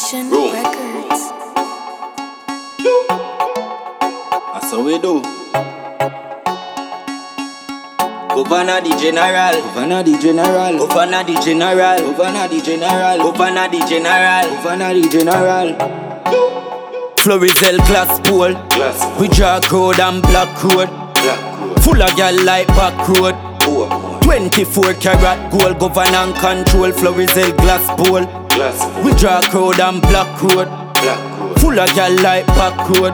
Nation Room. Records. That's how we do. Governor the General, Governor the General, Governor the General, Governor the General, Governor the General, Governor the General. Florizel glass pole, we draw road and black road, full of gal like back road. 24 karat gold, govern and control. Florizel glass pole, we draw road and black road, full of gal like back road.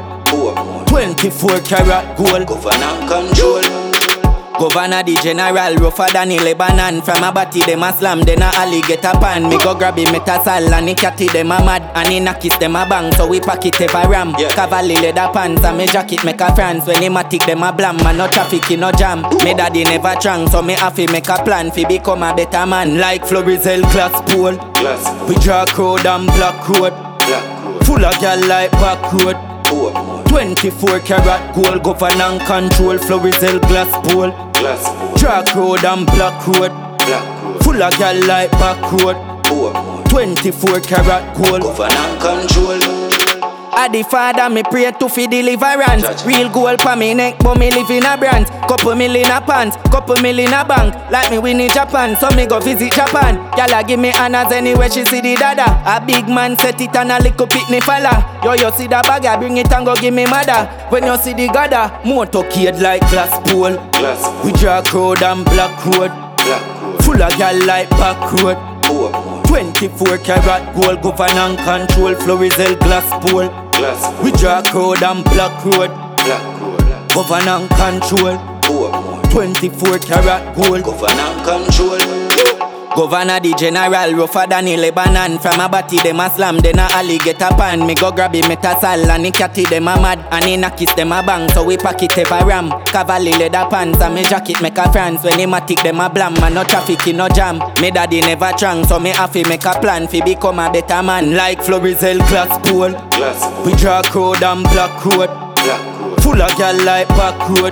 24 karat gold, govern and control. Governor the General, rougher than a Lebanon. From a body them a slam, then a alley get a pan. Me go grab him metasal and he catty them a mad. And he knock kiss them a bang, so we pack it ever ram. Cavalry leather pants and me jacket make a France. When him a tick them a blam, man no traffic in no jam. Me daddy never trang, so me have to make a plan fi become a better man. Like Florizel glass pole, we draw road and black road, full of gal like back road. 24 karat gold, govern and control. Florizel glass pole, track road and black road, full of gal like back road. 24 karat gold, govern and control. A the father me pray to fi deliverance. Real gold pa me neck, but me live in a brand. Couple million a pants, couple million a bank. Like me win in Japan, so me go visit Japan. Gyal give me honors anywhere she see the dada. A big man set it and a little pitney fella. Yo see the bag, I bring it and go give me mother. When you see the gada, motorcade like glass pole. We draw road and black road, full of gal like back road. 24 karat gold, govern and control. Florizel glass pole, we draw road and black road, govern and control. 24 karat gold, govern and control. Governor the General, rougher than a Lebanon. From a body them a slam, then a alley get a pan. Me go grab him metasal and he catty them a mad. And he knock kiss them a bang, so we pack it ever ram. Cavalry leather pants and me jacket make a France. When him a tick them a blam, man no traffic in no jam. Me daddy never trang, so me have to make a plan fi become a better man. Like Florizel glass pole, we draw road and black road, full of gal like back road.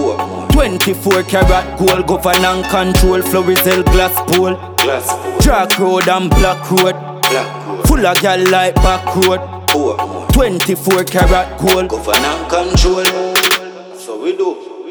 24 karat gold, govern and control. Florizel glass pole, track road and black road, full of gal like back road. 24 karat gold, govern and control. So we do.